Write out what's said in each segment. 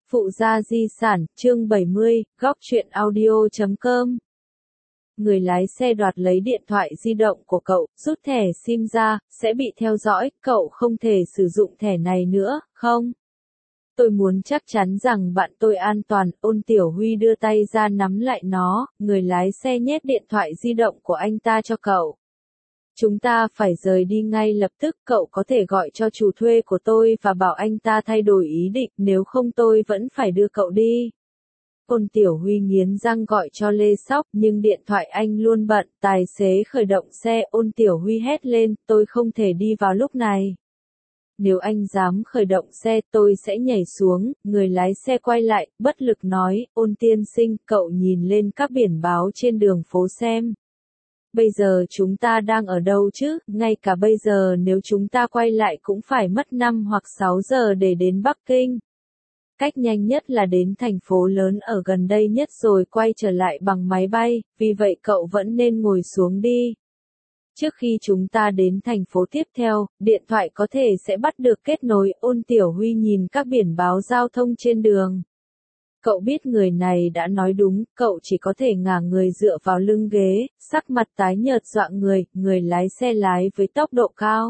Phụ gia di sản, chương 70, góc truyện audio.com. Người lái xe đoạt lấy điện thoại di động của cậu, rút thẻ SIM ra, sẽ bị theo dõi, cậu không thể sử dụng thẻ này nữa, không? Tôi muốn chắc chắn rằng bạn tôi an toàn, Ôn Tiểu Huy đưa tay ra nắm lại nó, người lái xe nhét điện thoại di động của anh ta cho cậu. Chúng ta phải rời đi ngay lập tức, cậu có thể gọi cho chủ thuê của tôi và bảo anh ta thay đổi ý định, nếu không tôi vẫn phải đưa cậu đi. Ôn Tiểu Huy nghiến răng gọi cho Lê Sóc, nhưng điện thoại anh luôn bận, tài xế khởi động xe, Ôn Tiểu Huy hét lên, tôi không thể đi vào lúc này. Nếu anh dám khởi động xe tôi sẽ nhảy xuống, người lái xe quay lại, bất lực nói, Ôn tiên sinh, cậu nhìn lên các biển báo trên đường phố xem. Bây giờ chúng ta đang ở đâu chứ, ngay cả bây giờ nếu chúng ta quay lại cũng phải mất 5 hoặc 6 giờ để đến Bắc Kinh. Cách nhanh nhất là đến thành phố lớn ở gần đây nhất rồi quay trở lại bằng máy bay, vì vậy cậu vẫn nên ngồi xuống đi. Trước khi chúng ta đến thành phố tiếp theo, điện thoại có thể sẽ bắt được kết nối, Ôn Tiểu Huy nhìn các biển báo giao thông trên đường. Cậu biết người này đã nói đúng, cậu chỉ có thể ngả người dựa vào lưng ghế, sắc mặt tái nhợt dọa người lái xe lái với tốc độ cao.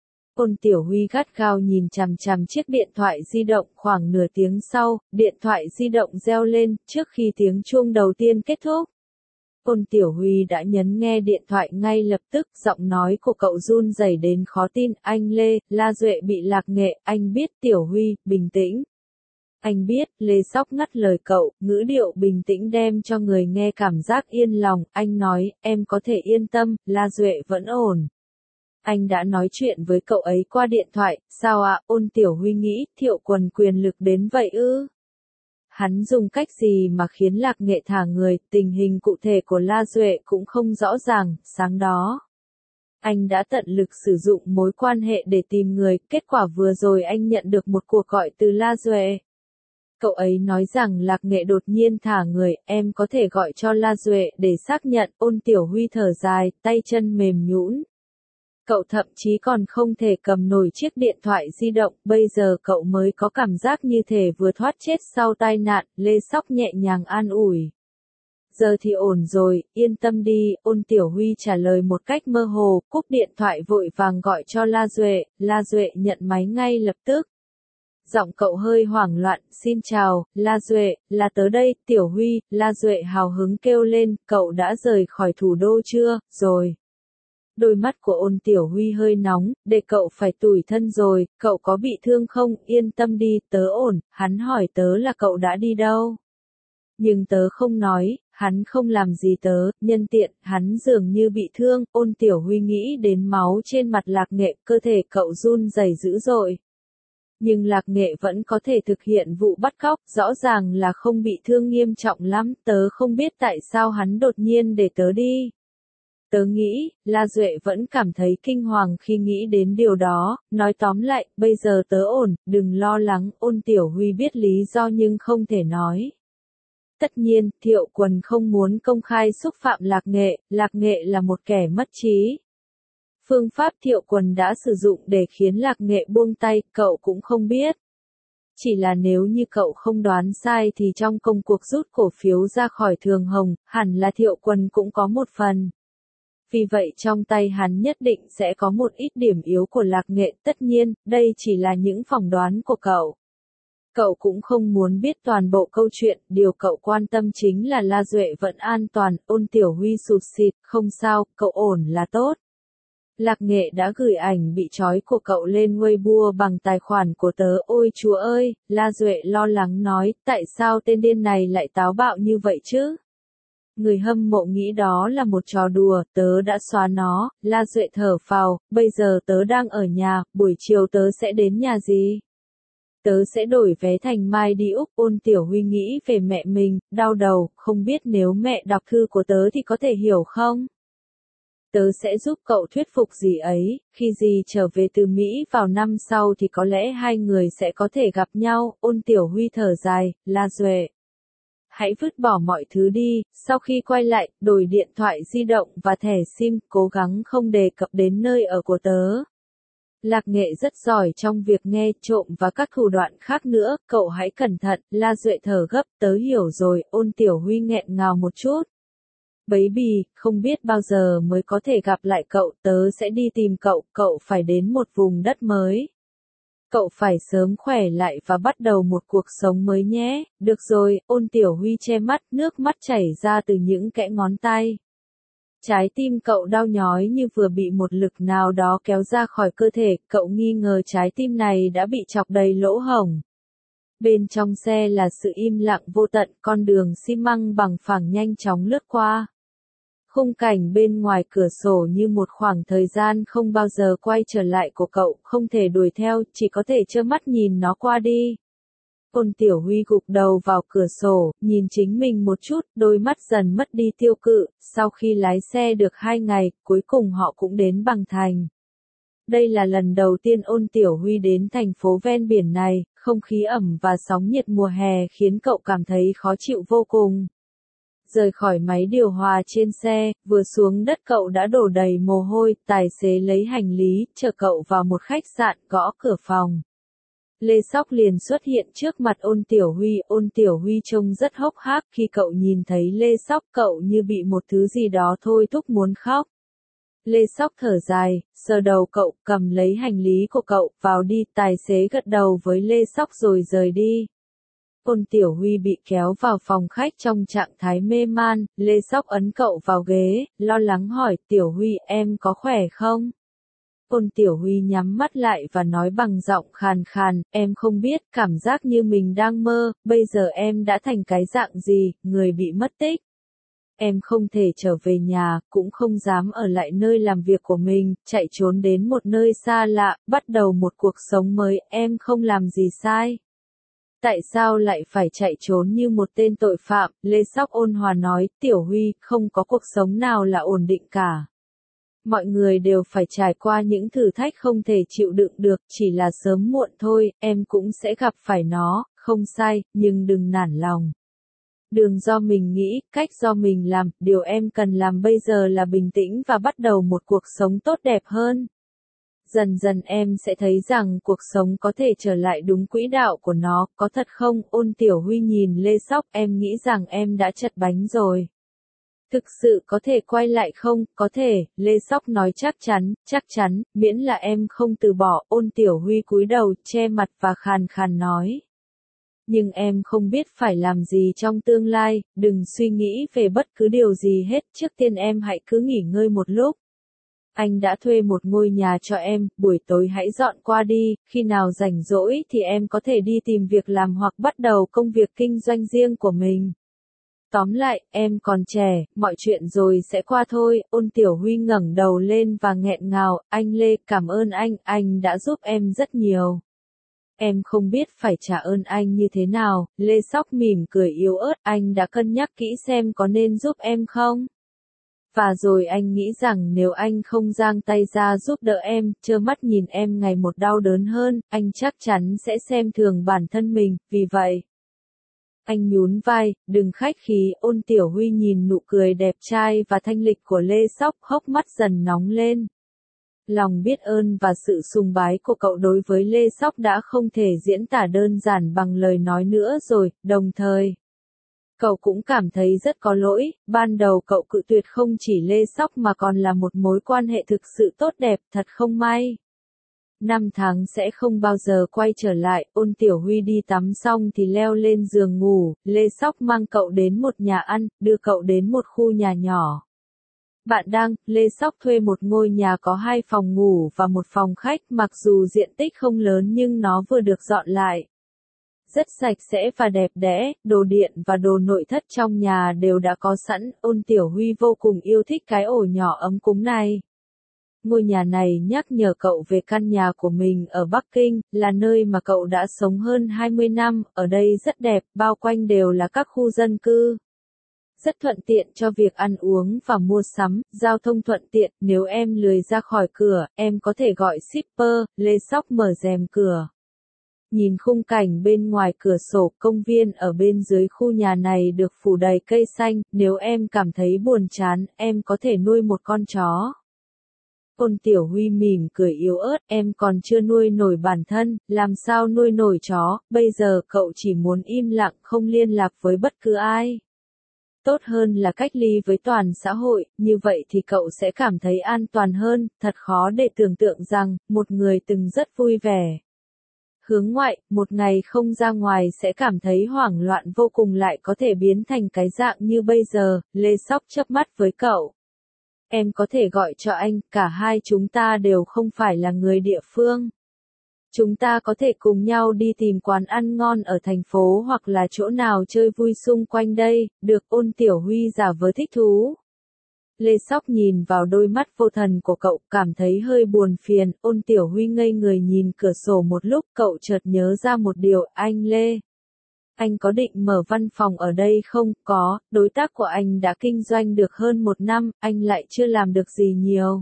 Ôn Tiểu Huy gắt gao nhìn chằm chằm chiếc điện thoại di động, khoảng nửa tiếng sau, điện thoại di động reo lên, trước khi tiếng chuông đầu tiên kết thúc. Ôn Tiểu Huy đã nhấn nghe điện thoại ngay lập tức, giọng nói của cậu run rẩy đến khó tin, anh Lê, La Duệ bị lạc nghệ, anh biết. Tiểu Huy, bình tĩnh. Anh biết, Lê Sóc ngắt lời cậu, ngữ điệu bình tĩnh đem cho người nghe cảm giác yên lòng, anh nói, em có thể yên tâm, La Duệ vẫn ổn. Anh đã nói chuyện với cậu ấy qua điện thoại, sao ạ? Ôn Tiểu Huy nghĩ, Thiệu Quần quyền lực đến vậy ư? Hắn dùng cách gì mà khiến lạc nghệ thả người, tình hình cụ thể của La Duệ cũng không rõ ràng, sáng đó. Anh đã tận lực sử dụng mối quan hệ để tìm người, kết quả vừa rồi anh nhận được một cuộc gọi từ La Duệ. Cậu ấy nói rằng lạc nghệ đột nhiên thả người, em có thể gọi cho La Duệ để xác nhận, Ôn Tiểu Huy thở dài, tay chân mềm nhũn. Cậu thậm chí còn không thể cầm nổi chiếc điện thoại di động, bây giờ cậu mới có cảm giác như thể vừa thoát chết sau tai nạn, Lê Sóc nhẹ nhàng an ủi. Giờ thì ổn rồi, yên tâm đi, Ôn Tiểu Huy trả lời một cách mơ hồ, cúp điện thoại vội vàng gọi cho La Duệ nhận máy ngay lập tức. Giọng cậu hơi hoảng loạn, xin chào, La Duệ, là tớ đây, Tiểu Huy, La Duệ hào hứng kêu lên, cậu đã rời khỏi thủ đô chưa, rồi. Đôi mắt của Ôn Tiểu Huy hơi nóng, để cậu phải tủi thân rồi, cậu có bị thương không, yên tâm đi, tớ ổn, hắn hỏi tớ là cậu đã đi đâu. Nhưng tớ không nói, hắn không làm gì tớ, nhân tiện, hắn dường như bị thương, Ôn Tiểu Huy nghĩ đến máu trên mặt lạc nghệ, cơ thể cậu run rẩy dữ dội. Nhưng lạc nghệ vẫn có thể thực hiện vụ bắt cóc, rõ ràng là không bị thương nghiêm trọng lắm, tớ không biết tại sao hắn đột nhiên để tớ đi. Tớ nghĩ, La Duệ vẫn cảm thấy kinh hoàng khi nghĩ đến điều đó, nói tóm lại, bây giờ tớ ổn, đừng lo lắng, Ôn Tiểu Huy biết lý do nhưng không thể nói. Tất nhiên, Thiệu Quần không muốn công khai xúc phạm lạc nghệ là một kẻ mất trí. Phương pháp Thiệu Quần đã sử dụng để khiến lạc nghệ buông tay, cậu cũng không biết. Chỉ là nếu như cậu không đoán sai thì trong công cuộc rút cổ phiếu ra khỏi Thường Hồng, hẳn là Thiệu Quần cũng có một phần. Vì vậy trong tay hắn nhất định sẽ có một ít điểm yếu của lạc nghệ, tất nhiên, đây chỉ là những phỏng đoán của cậu. Cậu cũng không muốn biết toàn bộ câu chuyện, điều cậu quan tâm chính là La Duệ vẫn an toàn, Ôn Tiểu Huy sụt sịt, không sao, cậu ổn là tốt. Lạc nghệ đã gửi ảnh bị trói của cậu lên Weibo bằng tài khoản của tớ, ôi chúa ơi, La Duệ lo lắng nói, tại sao tên điên này lại táo bạo như vậy chứ? Người hâm mộ nghĩ đó là một trò đùa, tớ đã xóa nó, La Duệ thở phào, bây giờ tớ đang ở nhà, buổi chiều tớ sẽ đến nhà gì? Tớ sẽ đổi vé thành mai đi Úc, Ôn Tiểu Huy nghĩ về mẹ mình, đau đầu, không biết nếu mẹ đọc thư của tớ thì có thể hiểu không? Tớ sẽ giúp cậu thuyết phục dì ấy, khi dì trở về từ Mỹ vào năm sau thì có lẽ hai người sẽ có thể gặp nhau, Ôn Tiểu Huy thở dài, La Duệ. Hãy vứt bỏ mọi thứ đi, sau khi quay lại, đổi điện thoại di động và thẻ SIM, cố gắng không đề cập đến nơi ở của tớ. Lạc Nghệ rất giỏi trong việc nghe trộm và các thủ đoạn khác nữa, cậu hãy cẩn thận. La Duệ thở gấp, tớ hiểu rồi. Ôn Tiểu Huy nghẹn ngào một chút. Baby, không biết bao giờ mới có thể gặp lại cậu, tớ sẽ đi tìm cậu, cậu phải đến một vùng đất mới. Cậu phải sớm khỏe lại và bắt đầu một cuộc sống mới nhé. Được rồi, Ôn Tiểu Huy che mắt, nước mắt chảy ra từ những kẽ ngón tay. Trái tim cậu đau nhói như vừa bị một lực nào đó kéo ra khỏi cơ thể, cậu nghi ngờ trái tim này đã bị chọc đầy lỗ hổng. Bên trong xe là sự im lặng vô tận, con đường xi măng bằng phẳng nhanh chóng lướt qua. Khung cảnh bên ngoài cửa sổ như một khoảng thời gian không bao giờ quay trở lại của cậu, không thể đuổi theo, chỉ có thể trơ mắt nhìn nó qua đi. Ôn Tiểu Huy gục đầu vào cửa sổ, nhìn chính mình một chút, đôi mắt dần mất đi tiêu cự, sau khi lái xe được 2 ngày, cuối cùng họ cũng đến Bằng Thành. Đây là lần đầu tiên Ôn Tiểu Huy đến thành phố ven biển này, không khí ẩm và sóng nhiệt mùa hè khiến cậu cảm thấy khó chịu vô cùng. Rời khỏi máy điều hòa trên xe, vừa xuống đất cậu đã đổ đầy mồ hôi, tài xế lấy hành lý, chở cậu vào một khách sạn, gõ cửa phòng. Lê Sóc liền xuất hiện trước mặt Ôn Tiểu Huy trông rất hốc hác, khi cậu nhìn thấy Lê Sóc cậu như bị một thứ gì đó thôi thúc muốn khóc. Lê Sóc thở dài, sờ đầu cậu, cầm lấy hành lý của cậu, vào đi, tài xế gật đầu với Lê Sóc rồi rời đi. Ôn Tiểu Huy bị kéo vào phòng khách trong trạng thái mê man, Lê Sóc ấn cậu vào ghế, lo lắng hỏi, Tiểu Huy, em có khỏe không? Ôn Tiểu Huy nhắm mắt lại và nói bằng giọng khàn khàn, em không biết, cảm giác như mình đang mơ, bây giờ em đã thành cái dạng gì, người bị mất tích. Em không thể trở về nhà, cũng không dám ở lại nơi làm việc của mình, chạy trốn đến một nơi xa lạ, bắt đầu một cuộc sống mới, em không làm gì sai. Tại sao lại phải chạy trốn như một tên tội phạm? Lê Sóc ôn hòa nói, Tiểu Huy, không có cuộc sống nào là ổn định cả. Mọi người đều phải trải qua những thử thách không thể chịu đựng được, chỉ là sớm muộn thôi, em cũng sẽ gặp phải nó, không sai, nhưng đừng nản lòng. Đường do mình nghĩ, cách do mình làm, điều em cần làm bây giờ là bình tĩnh và bắt đầu một cuộc sống tốt đẹp hơn. Dần dần em sẽ thấy rằng cuộc sống có thể trở lại đúng quỹ đạo của nó, có thật không? Ôn Tiểu Huy nhìn Lê Sóc, em nghĩ rằng em đã chật bánh rồi. Thực sự có thể quay lại không? Có thể, Lê Sóc nói chắc chắn, miễn là em không từ bỏ. Ôn Tiểu Huy cúi đầu, che mặt và khàn khàn nói. Nhưng em không biết phải làm gì trong tương lai, đừng suy nghĩ về bất cứ điều gì hết, trước tiên em hãy cứ nghỉ ngơi một lúc. Anh đã thuê một ngôi nhà cho em, buổi tối hãy dọn qua đi, khi nào rảnh rỗi thì em có thể đi tìm việc làm hoặc bắt đầu công việc kinh doanh riêng của mình. Tóm lại, em còn trẻ, mọi chuyện rồi sẽ qua thôi. Ôn Tiểu Huy ngẩng đầu lên và nghẹn ngào, anh Lê, cảm ơn anh đã giúp em rất nhiều. Em không biết phải trả ơn anh như thế nào, Lê Sóc mỉm cười yếu ớt, anh đã cân nhắc kỹ xem có nên giúp em không? Và rồi anh nghĩ rằng nếu anh không giang tay ra giúp đỡ em, trơ mắt nhìn em ngày một đau đớn hơn, anh chắc chắn sẽ xem thường bản thân mình, vì vậy. Anh nhún vai, đừng khách khí, Ôn Tiểu Huy nhìn nụ cười đẹp trai và thanh lịch của Lê Sóc, hốc mắt dần nóng lên. Lòng biết ơn và sự sùng bái của cậu đối với Lê Sóc đã không thể diễn tả đơn giản bằng lời nói nữa rồi, đồng thời. Cậu cũng cảm thấy rất có lỗi, ban đầu cậu cự tuyệt không chỉ Lê Sóc mà còn là một mối quan hệ thực sự tốt đẹp, thật không may. 5 tháng sẽ không bao giờ quay trở lại, Ôn Tiểu Huy đi tắm xong thì leo lên giường ngủ, Lê Sóc mang cậu đến một nhà ăn, đưa cậu đến một khu nhà nhỏ. Bạn đang, Lê Sóc thuê một ngôi nhà có 2 phòng ngủ và một phòng khách, mặc dù diện tích không lớn nhưng nó vừa được dọn lại. Rất sạch sẽ và đẹp đẽ, đồ điện và đồ nội thất trong nhà đều đã có sẵn, Ôn Tiểu Huy vô cùng yêu thích cái ổ nhỏ ấm cúng này. Ngôi nhà này nhắc nhở cậu về căn nhà của mình ở Bắc Kinh, là nơi mà cậu đã sống hơn 20 năm, ở đây rất đẹp, bao quanh đều là các khu dân cư. Rất thuận tiện cho việc ăn uống và mua sắm, giao thông thuận tiện, nếu em lười ra khỏi cửa, em có thể gọi shipper. Lê Sóc mở rèm cửa. Nhìn khung cảnh bên ngoài cửa sổ, công viên ở bên dưới khu nhà này được phủ đầy cây xanh, nếu em cảm thấy buồn chán, em có thể nuôi một con chó. Ôn Tiểu Huy mỉm cười yếu ớt, em còn chưa nuôi nổi bản thân, làm sao nuôi nổi chó, bây giờ cậu chỉ muốn im lặng không liên lạc với bất cứ ai. Tốt hơn là cách ly với toàn xã hội, như vậy thì cậu sẽ cảm thấy an toàn hơn, thật khó để tưởng tượng rằng, một người từng rất vui vẻ. Hướng ngoại, một ngày không ra ngoài sẽ cảm thấy hoảng loạn vô cùng lại có thể biến thành cái dạng như bây giờ, Lê Sóc chớp mắt với cậu. Em có thể gọi cho anh, cả hai chúng ta đều không phải là người địa phương. Chúng ta có thể cùng nhau đi tìm quán ăn ngon ở thành phố hoặc là chỗ nào chơi vui xung quanh đây, được. Ôn Tiểu Huy giả vờ thích thú. Lê Sóc nhìn vào đôi mắt vô thần của cậu, cảm thấy hơi buồn phiền. Ôn Tiểu Huy ngây người nhìn cửa sổ một lúc, cậu chợt nhớ ra một điều, anh Lê. Anh có định mở văn phòng ở đây không? Có, đối tác của anh đã kinh doanh được hơn 1 năm, anh lại chưa làm được gì nhiều.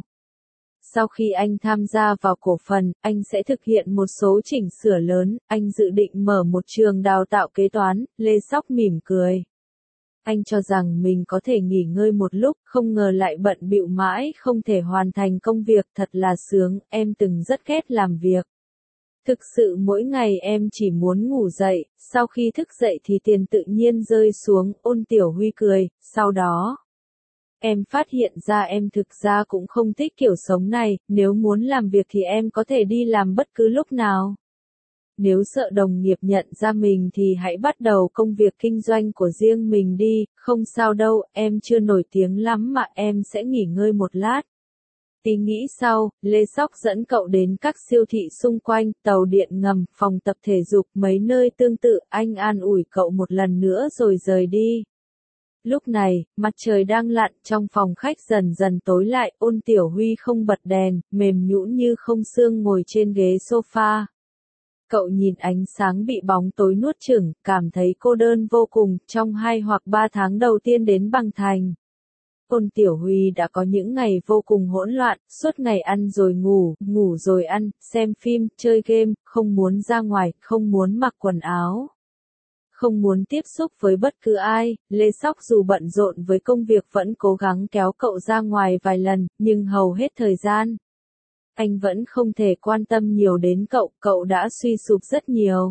Sau khi anh tham gia vào cổ phần, anh sẽ thực hiện một số chỉnh sửa lớn, anh dự định mở một trường đào tạo kế toán. Lê Sóc mỉm cười. Anh cho rằng mình có thể nghỉ ngơi một lúc, không ngờ lại bận bịu mãi không thể hoàn thành công việc, thật là sướng, em từng rất ghét làm việc. Thực sự mỗi ngày em chỉ muốn ngủ dậy, sau khi thức dậy thì tiền tự nhiên rơi xuống. Ôn Tiểu Huy cười, sau đó. Em phát hiện ra em thực ra cũng không thích kiểu sống này, nếu muốn làm việc thì em có thể đi làm bất cứ lúc nào. Nếu sợ đồng nghiệp nhận ra mình thì hãy bắt đầu công việc kinh doanh của riêng mình đi, không sao đâu, em chưa nổi tiếng lắm mà em sẽ nghỉ ngơi một lát. Tí nghĩ sau, Lê Sóc dẫn cậu đến các siêu thị xung quanh, tàu điện ngầm, phòng tập thể dục, mấy nơi tương tự, anh an ủi cậu một lần nữa rồi rời đi. Lúc này, mặt trời đang lặn, trong phòng khách dần dần tối lại, Ôn Tiểu Huy không bật đèn, mềm nhũn như không xương ngồi trên ghế sofa. Cậu nhìn ánh sáng bị bóng tối nuốt chửng, cảm thấy cô đơn vô cùng, trong 2 hoặc 3 tháng đầu tiên đến Bằng Thành. Ôn Tiểu Huy đã có những ngày vô cùng hỗn loạn, suốt ngày ăn rồi ngủ, ngủ rồi ăn, xem phim, chơi game, không muốn ra ngoài, không muốn mặc quần áo. Không muốn tiếp xúc với bất cứ ai. Lê Sóc dù bận rộn với công việc vẫn cố gắng kéo cậu ra ngoài vài lần, nhưng hầu hết thời gian. Anh vẫn không thể quan tâm nhiều đến cậu, cậu đã suy sụp rất nhiều.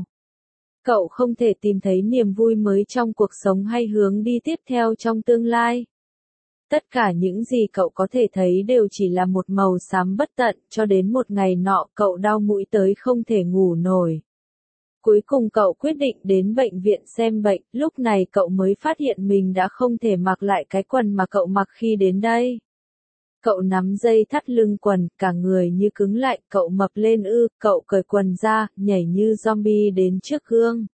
Cậu không thể tìm thấy niềm vui mới trong cuộc sống hay hướng đi tiếp theo trong tương lai. Tất cả những gì cậu có thể thấy đều chỉ là một màu xám bất tận, cho đến một ngày nọ cậu đau mũi tới không thể ngủ nổi. Cuối cùng cậu quyết định đến bệnh viện xem bệnh, lúc này cậu mới phát hiện mình đã không thể mặc lại cái quần mà cậu mặc khi đến đây. Cậu nắm dây thắt lưng quần, cả người như cứng lại, cậu mập lên cậu cởi quần ra, nhảy như zombie đến trước gương.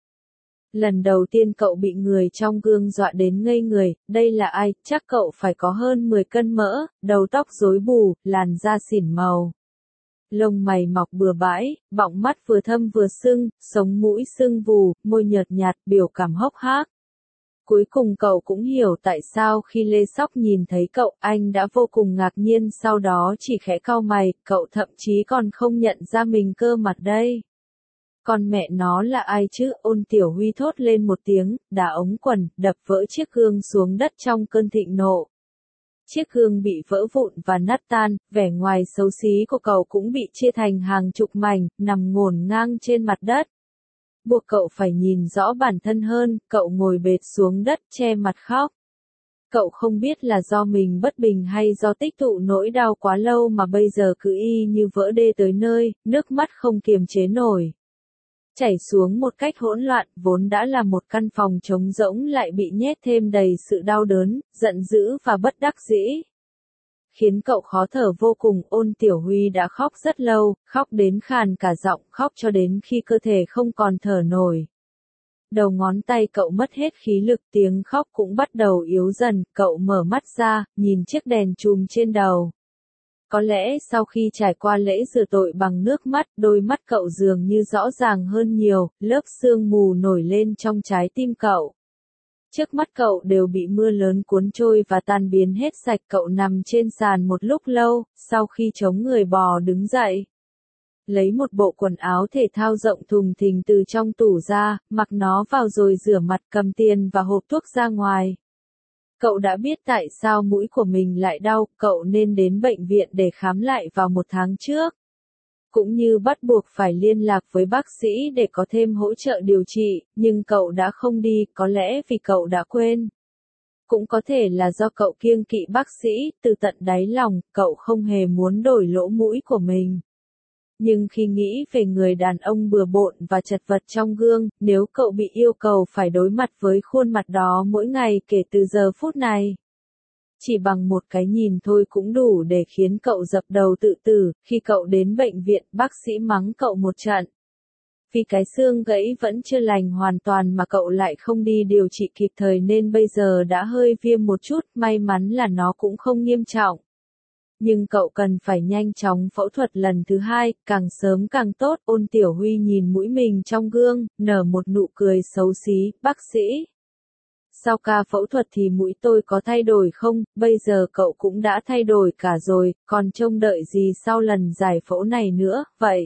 Lần đầu tiên cậu bị người trong gương dọa đến ngây người, đây là ai, chắc cậu phải có hơn 10 cân mỡ, đầu tóc rối bù, làn da xỉn màu. Lông mày mọc bừa bãi, bọng mắt vừa thâm vừa sưng, sống mũi sưng vù, môi nhợt nhạt, biểu cảm hốc hác. Cuối cùng cậu cũng hiểu tại sao khi Lê Sóc nhìn thấy cậu, anh đã vô cùng ngạc nhiên, sau đó chỉ khẽ cau mày, cậu thậm chí còn không nhận ra mình cơ mặt đây. Con mẹ nó là ai chứ? Ôn Tiểu Huy thốt lên một tiếng, đá ống quần, đập vỡ chiếc gương xuống đất trong cơn thịnh nộ. Chiếc gương bị vỡ vụn và nát tan, vẻ ngoài xấu xí của cậu cũng bị chia thành hàng chục mảnh, nằm ngổn ngang trên mặt đất. Buộc cậu phải nhìn rõ bản thân hơn, cậu ngồi bệt xuống đất che mặt khóc. Cậu không biết là do mình bất bình hay do tích tụ nỗi đau quá lâu mà bây giờ cứ y như vỡ đê tới nơi, nước mắt không kiềm chế nổi. Chảy xuống một cách hỗn loạn, vốn đã là một căn phòng trống rỗng lại bị nhét thêm đầy sự đau đớn, giận dữ và bất đắc dĩ. Khiến cậu khó thở vô cùng. Ôn Tiểu Huy đã khóc rất lâu, khóc đến khàn cả giọng, khóc cho đến khi cơ thể không còn thở nổi. Đầu ngón tay cậu mất hết khí lực, tiếng khóc cũng bắt đầu yếu dần, cậu mở mắt ra, nhìn chiếc đèn chùm trên đầu. Có lẽ sau khi trải qua lễ rửa tội bằng nước mắt, đôi mắt cậu dường như rõ ràng hơn nhiều, lớp sương mù nổi lên trong trái tim cậu. Trước mắt cậu đều bị mưa lớn cuốn trôi và tan biến hết sạch, cậu nằm trên sàn một lúc lâu, sau khi chống người bò đứng dậy. Lấy một bộ quần áo thể thao rộng thùng thình từ trong tủ ra, mặc nó vào rồi rửa mặt, cầm tiền và hộp thuốc ra ngoài. Cậu đã biết tại sao mũi của mình lại đau, cậu nên đến bệnh viện để khám lại vào 1 tháng trước. Cũng như bắt buộc phải liên lạc với bác sĩ để có thêm hỗ trợ điều trị, nhưng cậu đã không đi, có lẽ vì cậu đã quên. Cũng có thể là do cậu kiêng kỵ bác sĩ, từ tận đáy lòng, cậu không hề muốn đổi lỗ mũi của mình. Nhưng khi nghĩ về người đàn ông bừa bộn và chật vật trong gương, nếu cậu bị yêu cầu phải đối mặt với khuôn mặt đó mỗi ngày kể từ giờ phút này, chỉ bằng một cái nhìn thôi cũng đủ để khiến cậu dập đầu tự tử. Khi cậu đến bệnh viện, bác sĩ mắng cậu một trận. Vì cái xương gãy vẫn chưa lành hoàn toàn mà cậu lại không đi điều trị kịp thời nên bây giờ đã hơi viêm một chút, may mắn là nó cũng không nghiêm trọng. Nhưng cậu cần phải nhanh chóng phẫu thuật lần thứ 2, càng sớm càng tốt. Ôn Tiểu Huy nhìn mũi mình trong gương, nở một nụ cười xấu xí. Bác sĩ, sau ca phẫu thuật thì mũi tôi có thay đổi không? Bây giờ cậu cũng đã thay đổi cả rồi, còn trông đợi gì sau lần giải phẫu này nữa, vậy?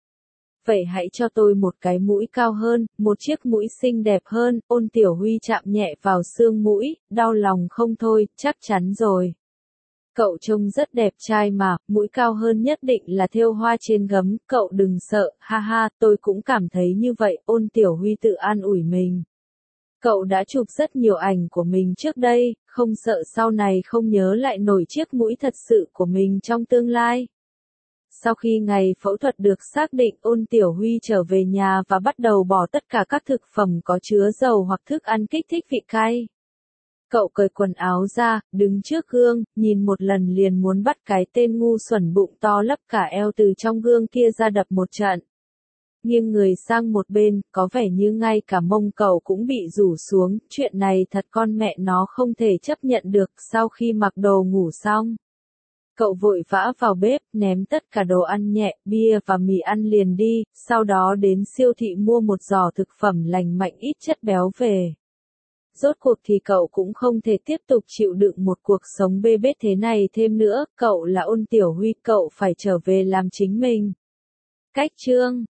Vậy hãy cho tôi một cái mũi cao hơn, một chiếc mũi xinh đẹp hơn. Ôn Tiểu Huy chạm nhẹ vào xương mũi, đau lòng không thôi, chắc chắn rồi. Cậu trông rất đẹp trai mà, mũi cao hơn nhất định là thêu hoa trên gấm, cậu đừng sợ, ha ha, tôi cũng cảm thấy như vậy. Ôn Tiểu Huy tự an ủi mình. Cậu đã chụp rất nhiều ảnh của mình trước đây, không sợ sau này không nhớ lại nổi chiếc mũi thật sự của mình trong tương lai. Sau khi ngày phẫu thuật được xác định, Ôn Tiểu Huy trở về nhà và bắt đầu bỏ tất cả các thực phẩm có chứa dầu hoặc thức ăn kích thích vị cay. Cậu cởi quần áo ra, đứng trước gương, nhìn một lần liền muốn bắt cái tên ngu xuẩn bụng to lấp cả eo từ trong gương kia ra đập một trận. Nghiêng người sang một bên, có vẻ như ngay cả mông cậu cũng bị rủ xuống, chuyện này thật con mẹ nó không thể chấp nhận được. Sau khi mặc đồ ngủ xong, cậu vội vã vào bếp, ném tất cả đồ ăn nhẹ, bia và mì ăn liền đi, sau đó đến siêu thị mua một giỏ thực phẩm lành mạnh ít chất béo về. Rốt cuộc thì cậu cũng không thể tiếp tục chịu đựng một cuộc sống bê bết thế này thêm nữa, cậu là Ôn Tiểu Huy, cậu phải trở về làm chính mình. Cách chương